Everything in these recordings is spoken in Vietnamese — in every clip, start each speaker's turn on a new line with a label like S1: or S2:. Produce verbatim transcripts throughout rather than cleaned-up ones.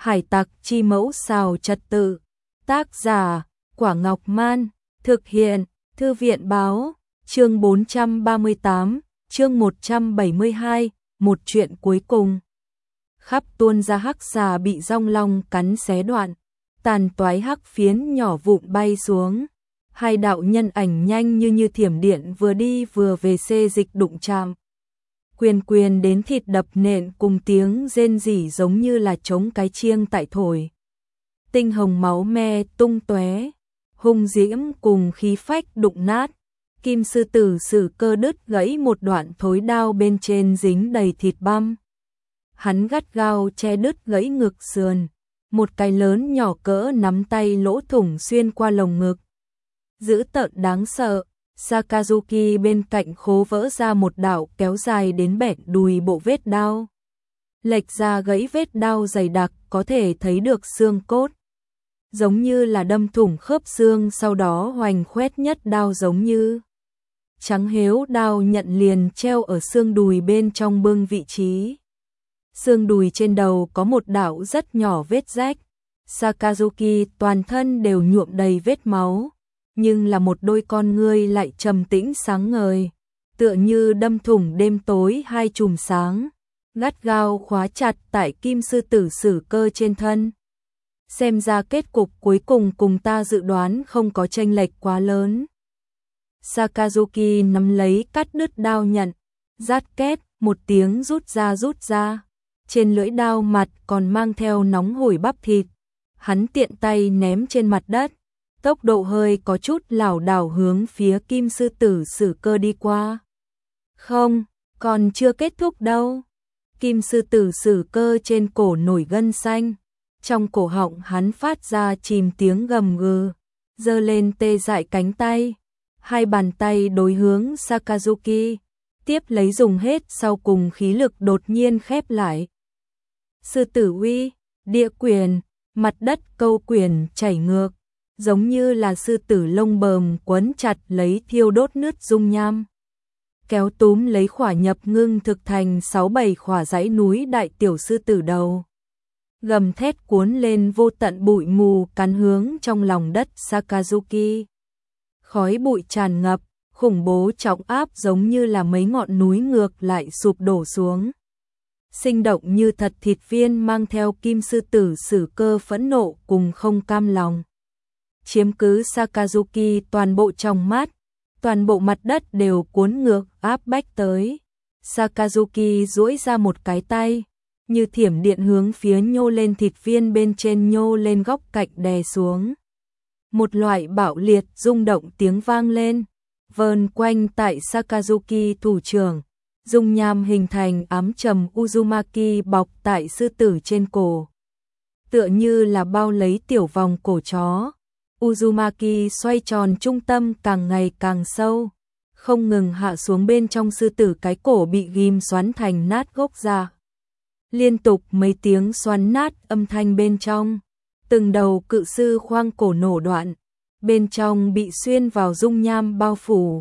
S1: Hải tặc chi mẫu xào trật tự. Tác giả, Quả Ngọc Man. Thực hiện, Thư viện báo. Chương bốn trăm ba mươi tám, chương một trăm bảy mươi hai, một chuyện cuối cùng. Khắp tuôn ra hắc xà bị rong long cắn xé đoạn, tàn toái hắc phiến nhỏ vụn bay xuống. Hai đạo nhân ảnh nhanh như như thiểm điện vừa đi vừa về xê dịch đụng chạm. Quyền quyền đến thịt đập nện cùng tiếng rên rỉ giống như là trống cái chiêng tại thổi. Tinh hồng máu me tung tóe, hung diễm cùng khí phách đụng nát. Kim sư tử sử cơ đứt gãy một đoạn thối đao bên trên dính đầy thịt băm. Hắn gắt gao che đứt gãy ngực sườn, một cái lớn nhỏ cỡ nắm tay lỗ thủng xuyên qua lồng ngực. Dữ tợn đáng sợ, Sakazuki bên cạnh khố vỡ ra một đạo kéo dài đến bẹn đùi bộ vết đao. Lệch ra gãy vết đao dày đặc có thể thấy được xương cốt. Giống như là đâm thủng khớp xương sau đó hoành khoét nhất đao giống như. Trắng héo đao nhận liền treo ở xương đùi bên trong bưng vị trí. Xương đùi trên đầu có một đạo rất nhỏ vết rách. Sakazuki toàn thân đều nhuộm đầy vết máu. Nhưng là một đôi con ngươi lại trầm tĩnh sáng ngời, tựa như đâm thủng đêm tối hai chùm sáng, gắt gao khóa chặt tại kim sư tử sử cơ trên thân. Xem ra kết cục cuối cùng cùng ta dự đoán không có chênh lệch quá lớn. Sakazuki nắm lấy cắt đứt đao nhận, rát két, một tiếng rút ra rút ra. Trên lưỡi đao mặt còn mang theo nóng hổi bắp thịt. Hắn tiện tay ném trên mặt đất. Tốc độ hơi có chút lảo đảo hướng phía kim sư tử sử cơ đi qua. Không, còn chưa kết thúc đâu. Kim sư tử sử cơ trên cổ nổi gân xanh. Trong cổ họng hắn phát ra chìm tiếng gầm gừ, giơ lên tê dại cánh tay. Hai bàn tay đối hướng Sakazuki, tiếp lấy dùng hết sau cùng khí lực đột nhiên khép lại. Sư tử uy, địa quyền, mặt đất câu quyền chảy ngược. Giống như là sư tử lông bờm quấn chặt lấy thiêu đốt nứt dung nham. Kéo túm lấy khỏa nhập ngưng thực thành sáu bảy khỏa dãy núi đại tiểu sư tử đầu. Gầm thét cuốn lên vô tận bụi mù cắn hướng trong lòng đất Sakazuki. Khói bụi tràn ngập, khủng bố trọng áp giống như là mấy ngọn núi ngược lại sụp đổ xuống. Sinh động như thật thịt viên mang theo kim sư tử sử cơ phẫn nộ cùng không cam lòng. Chiếm cứ Sakazuki toàn bộ trong mắt, toàn bộ mặt đất đều cuốn ngược áp bách tới. Sakazuki duỗi ra một cái tay, như thiểm điện hướng phía nhô lên thịt viên bên trên nhô lên góc cạnh đè xuống. Một loại bạo liệt rung động tiếng vang lên, vờn quanh tại Sakazuki thủ trưởng, dung nham hình thành ám trầm Uzumaki bọc tại sư tử trên cổ. Tựa như là bao lấy tiểu vòng cổ chó. Uzumaki xoay tròn trung tâm càng ngày càng sâu, không ngừng hạ xuống bên trong sư tử cái cổ bị ghim xoắn thành nát gốc ra. Liên tục mấy tiếng xoắn nát âm thanh bên trong, từng đầu cự sư khoang cổ nổ đoạn, bên trong bị xuyên vào dung nham bao phủ.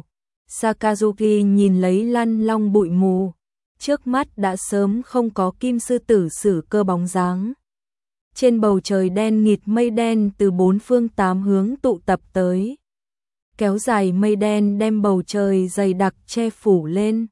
S1: Sakazuki nhìn lấy lăn long bụi mù, trước mắt đã sớm không có kim sư tử sử cơ bóng dáng. Trên bầu trời đen nghịt mây đen từ bốn phương tám hướng tụ tập tới. Kéo dài mây đen đem bầu trời dày đặc che phủ lên.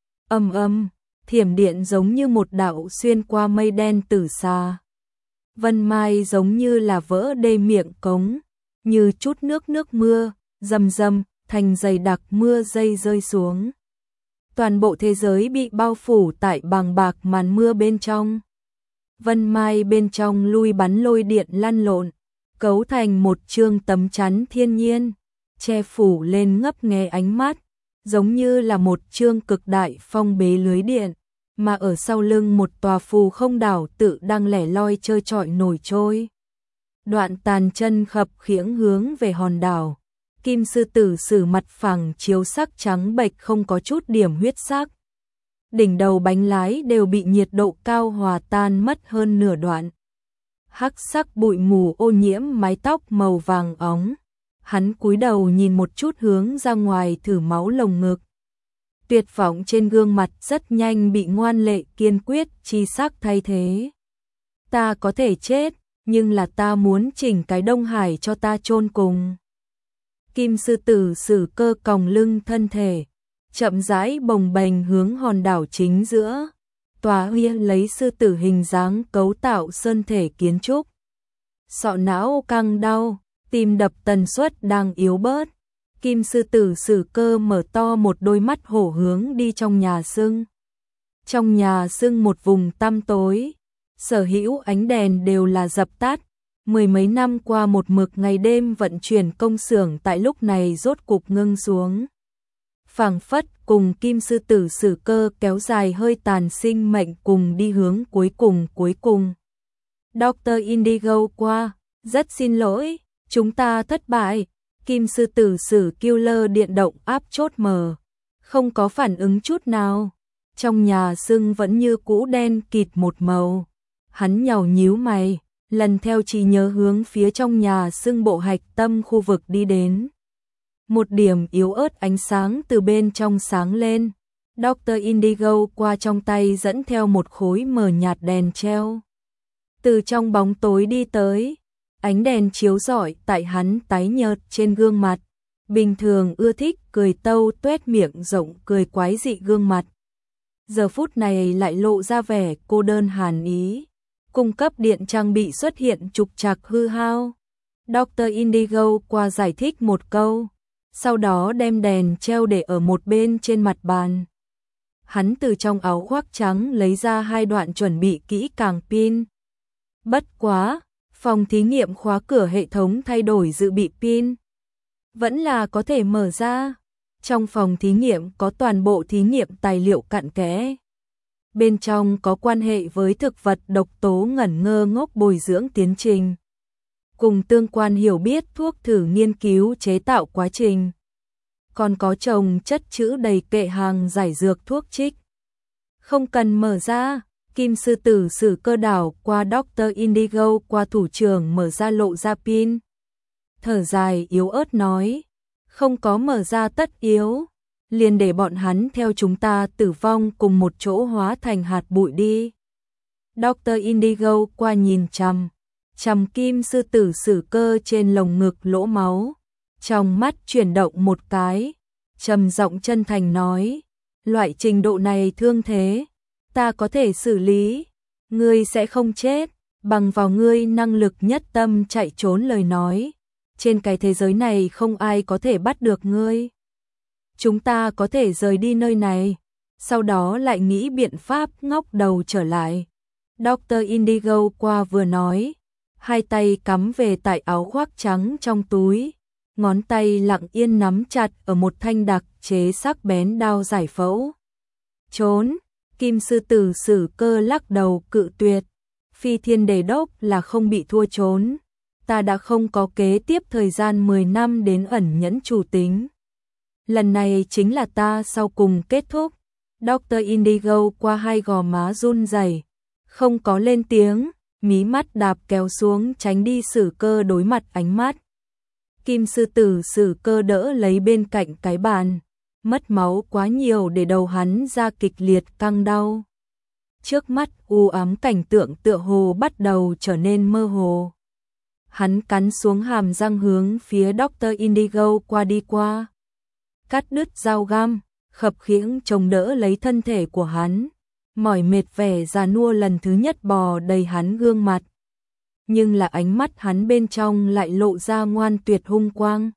S1: Âm âm, thiểm điện giống như một đạo xuyên qua mây đen từ xa. Vân mai giống như là vỡ đê miệng cống, như chút nước nước mưa, rầm rầm, thành dày đặc mưa dây rơi xuống. Toàn bộ thế giới bị bao phủ tại bàng bạc màn mưa bên trong. Vân mai bên trong lui bắn lôi điện lăn lộn, cấu thành một chương tấm chắn thiên nhiên, che phủ lên ngấp nghé ánh mắt, giống như là một chương cực đại phong bế lưới điện, mà ở sau lưng một tòa phù không đảo tự đang lẻ loi trơ trọi nổi trôi. Đoạn tàn chân khập khiễng hướng về hòn đảo, kim sư tử sử mặt phẳng chiếu sắc trắng bệch không có chút điểm huyết sắc. Đỉnh đầu bánh lái đều bị nhiệt độ cao hòa tan mất hơn nửa đoạn. Hắc sắc bụi mù ô nhiễm mái tóc màu vàng óng. Hắn cúi đầu nhìn một chút hướng ra ngoài thử máu lồng ngực. Tuyệt vọng trên gương mặt rất nhanh bị ngoan lệ kiên quyết chi sắc thay thế. Ta có thể chết, nhưng là ta muốn chỉnh cái Đông Hải cho ta chôn cùng. Kim sư tử Sử Cơ còng lưng thân thể, chậm rãi bồng bềnh hướng hòn đảo chính giữa. Tòa huy lấy sư tử hình dáng cấu tạo sơn thể kiến trúc. Sọ não căng đau, tim đập tần suất đang yếu bớt. Kim sư tử Sử Cơ mở to một đôi mắt hổ hướng đi trong nhà sưng. Trong nhà sưng một vùng tăm tối, sở hữu ánh đèn đều là dập tắt. Mười mấy năm qua một mực ngày đêm vận chuyển công xưởng tại lúc này rốt cục ngưng xuống. Phảng phất cùng Kim sư tử Sử Cơ kéo dài hơi tàn sinh mệnh cùng đi hướng cuối cùng cuối cùng. Doctor Indigo qua, rất xin lỗi, chúng ta thất bại. Kim sư tử Sử Killer điện động áp chốt mờ, không có phản ứng chút nào. Trong nhà sưng vẫn như cũ đen kịt một màu. Hắn nhàu nhíu mày, lần theo trí nhớ hướng phía trong nhà sưng bộ hạch tâm khu vực đi đến. Một điểm yếu ớt ánh sáng từ bên trong sáng lên. Doctor Indigo qua trong tay dẫn theo một khối mờ nhạt đèn treo. Từ trong bóng tối đi tới, ánh đèn chiếu rọi tại hắn tái nhợt trên gương mặt. Bình thường ưa thích cười tâu tuét miệng rộng cười quái dị gương mặt. Giờ phút này lại lộ ra vẻ cô đơn hàn ý. Cung cấp điện trang bị xuất hiện trục trặc hư hao. Doctor Indigo qua giải thích một câu, sau đó đem đèn treo để ở một bên trên mặt bàn. Hắn từ trong áo khoác trắng lấy ra hai đoạn chuẩn bị kỹ càng pin. Bất quá, phòng thí nghiệm khóa cửa hệ thống thay đổi dự bị pin. Vẫn là có thể mở ra. Trong phòng thí nghiệm có toàn bộ thí nghiệm tài liệu cặn kẽ. Bên trong có quan hệ với thực vật độc tố ngẩn ngơ ngốc bồi dưỡng tiến trình. Cùng tương quan hiểu biết thuốc thử nghiên cứu chế tạo quá trình. Còn có chồng chất chữ đầy kệ hàng giải dược thuốc trích. Không cần mở ra, Kim sư tử Sử Cơ đảo qua Doctor Indigo qua thủ trưởng mở ra lộ ra pin. Thở dài yếu ớt nói, không có mở ra tất yếu, liền để bọn hắn theo chúng ta tử vong cùng một chỗ hóa thành hạt bụi đi. Doctor Indigo qua nhìn chằm, chằm Kim sư tử Sử Cơ trên lồng ngực lỗ máu, trong mắt chuyển động một cái, trầm giọng chân thành nói, loại trình độ này thương thế, ta có thể xử lý, ngươi sẽ không chết, bằng vào ngươi năng lực nhất tâm chạy trốn lời nói, trên cái thế giới này không ai có thể bắt được ngươi. Chúng ta có thể rời đi nơi này, sau đó lại nghĩ biện pháp ngóc đầu trở lại. Doctor Indigo qua vừa nói, hai tay cắm về tại áo khoác trắng trong túi, ngón tay lặng yên nắm chặt ở một thanh đặc chế sắc bén đao giải phẫu. Trốn, Kim sư tử Sử Cơ lắc đầu cự tuyệt, phi thiên đề đốc là không bị thua trốn, ta đã không có kế tiếp thời gian mười năm đến ẩn nhẫn chủ tính. Lần này chính là ta sau cùng kết thúc. Doctor Indigo qua hai gò má run rẩy, không có lên tiếng, mí mắt đạp kéo xuống tránh đi Sử Cơ đối mặt ánh mắt. Kim sư tử Sử Cơ đỡ lấy bên cạnh cái bàn, mất máu quá nhiều để đầu hắn ra kịch liệt căng đau. Trước mắt u ám cảnh tượng tựa hồ bắt đầu trở nên mơ hồ. Hắn cắn xuống hàm răng hướng phía Doctor Indigo qua đi qua. Cắt đứt dao găm, khập khiễng chống đỡ lấy thân thể của hắn. Mỏi mệt vẻ già nua lần thứ nhất bò đầy hắn gương mặt. Nhưng là ánh mắt hắn bên trong lại lộ ra ngoan tuyệt hung quang.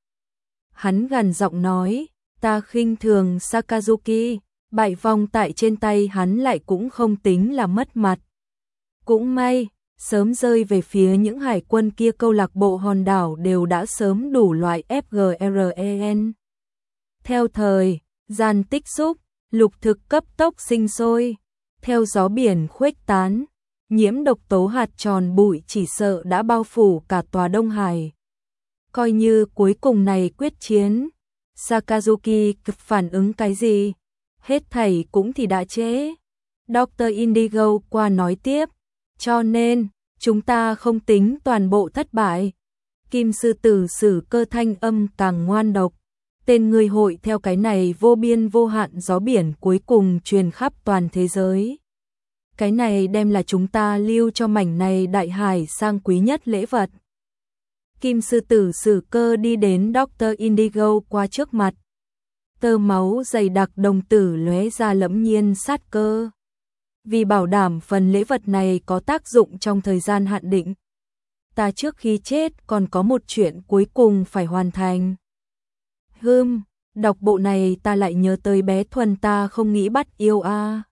S1: Hắn gằn giọng nói, ta khinh thường Sakazuki, bại vong tại trên tay hắn lại cũng không tính là mất mặt. Cũng may, sớm rơi về phía những hải quân kia câu lạc bộ hòn đảo đều đã sớm đủ loại ép giê rờ e en. Theo thời, gian tích xúc, lục thực cấp tốc sinh sôi, theo gió biển khuếch tán, nhiễm độc tố hạt tròn bụi chỉ sợ đã bao phủ cả tòa Đông Hải. Coi như cuối cùng này quyết chiến, Sakazuki phản ứng cái gì, hết thảy cũng thì đã trễ. Doctor Indigo qua nói tiếp, cho nên, chúng ta không tính toàn bộ thất bại. Kim sư tử Sử Cơ thanh âm càng ngoan độc. Tên người hội theo cái này vô biên vô hạn gió biển cuối cùng truyền khắp toàn thế giới. cái này đem là chúng ta lưu cho mảnh này đại hải sang quý nhất lễ vật. Kim sư tử Sử Cơ đi đến Doctor Indigo qua trước mặt. Tơ máu dày đặc đồng tử lóe ra lẫm nhiên sát cơ. Vì bảo đảm phần lễ vật này có tác dụng trong thời gian hạn định, ta trước khi chết còn có một chuyện cuối cùng phải hoàn thành. Hừm, đọc bộ này ta lại nhớ tới bé Thuần ta không nghĩ bắt yêu a. À.